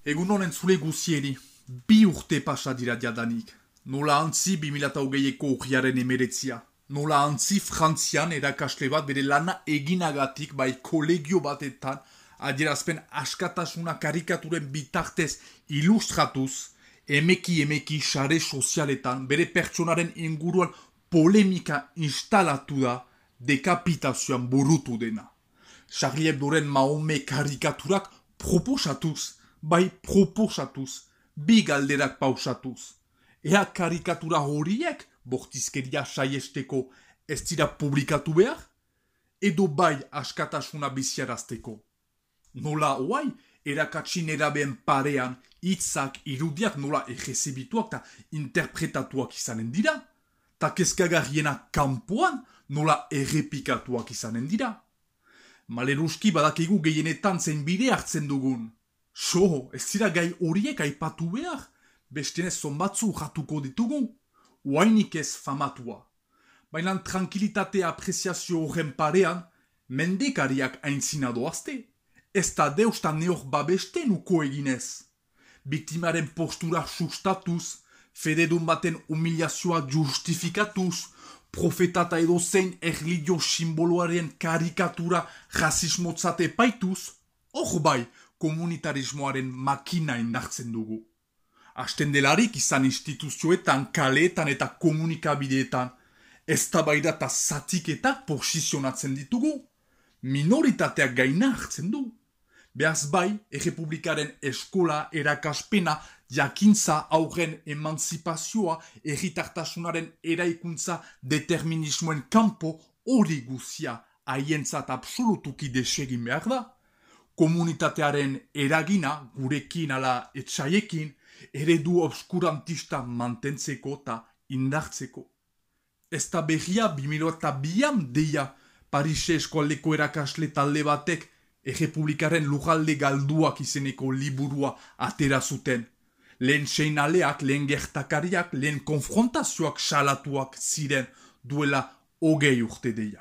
Egun honen zule guzieri, 2 urte pasa dira jadanik. Nola antzi 2008ko urriaren emeretzia. Nola antzi Frantzian erakasle bat bere lana eginagatik bai kolegio batetan adierazpen askatasuna karikaturen bitartez ilustratuz, emeki sare sozialetan bere pertsonaren inguruan polemika instalatu da dekapitazioan burutu dena. Charlie Hebdoren Mahome karikaturak proposatuz, bi galderak pausatuz. Ea karikatura horiek, bortizkeria saiesteko, ez dira publikatu behar? Edo bai askatasuna biziarazteko. Nola hoai, erakatsin erabeen parean, hitzak, irudiak nola egezibituak eta interpretatuak izanen dira? Ta kezkagarriena kanpoan nola errepikatuak izanen dira? Maleruski badakigu gehienetan zein bide hartzen dugun. Ez dira gai horiek aipatu behar, bestenez zonbatzu jatuko ditugu, uainik ez famatua. Baina tranquilitate apreziazio horren parean, mendekariak aintzina doazte, ez da deusta neor babesten uko eginez. Biktimaren postura sustatuz, fededun baten humiliazioa justifikatuz, profetata edo zein erlijio simboloaren karikatura rasismotzate paituz, hor bai komunitarismoaren makina indartzen dugu. Asten delarik izan instituzioetan, kaleetan eta komunikabideetan, eztabaida eta zatiketak posizionatzen ditugu, minoritateak gaina hartzen du. Behaz bai, errepublikaren eskola, erakaspena, jakintza aurren emanzipazioa, erritartasunaren eraikuntza determinismoen kanpo hori guzia haientzat absolutuki desegin behar da. Komunitatearen eragina, gurekin ala etxaiekin, eredu obskurantista mantentzeko eta indartzeko. Ez da berria 2002an deia Parise eskualdeko erakasle talde batek errepublikaren lujalde galduak izeneko liburua atera zuten. Lehen seinaleak, lehen gertakariak, lehen konfrontazioak salatuak ziren duela 20 urte deia.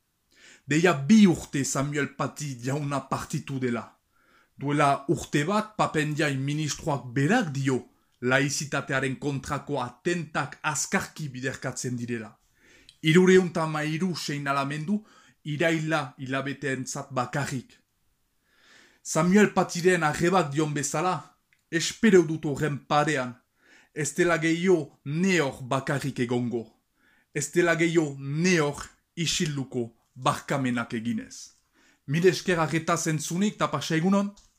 Deia 2 urte Samuel Paty jauna partitu dela. Duela urte bat Papendiai ministroak berak dio laizitatearen kontrako atentak azkarki biderkatzen direla. 303 seinalamendu iraila hilabeteentzat bakarrik. Samuel Patyren arrebak dion bezala, espero dut horren parean, ez dela gehiago neor bakarrik egongo. Ez dela gehiago neor isilduko barkamenak eginez. Mire esker arreta zentzunik eta pasa egunon?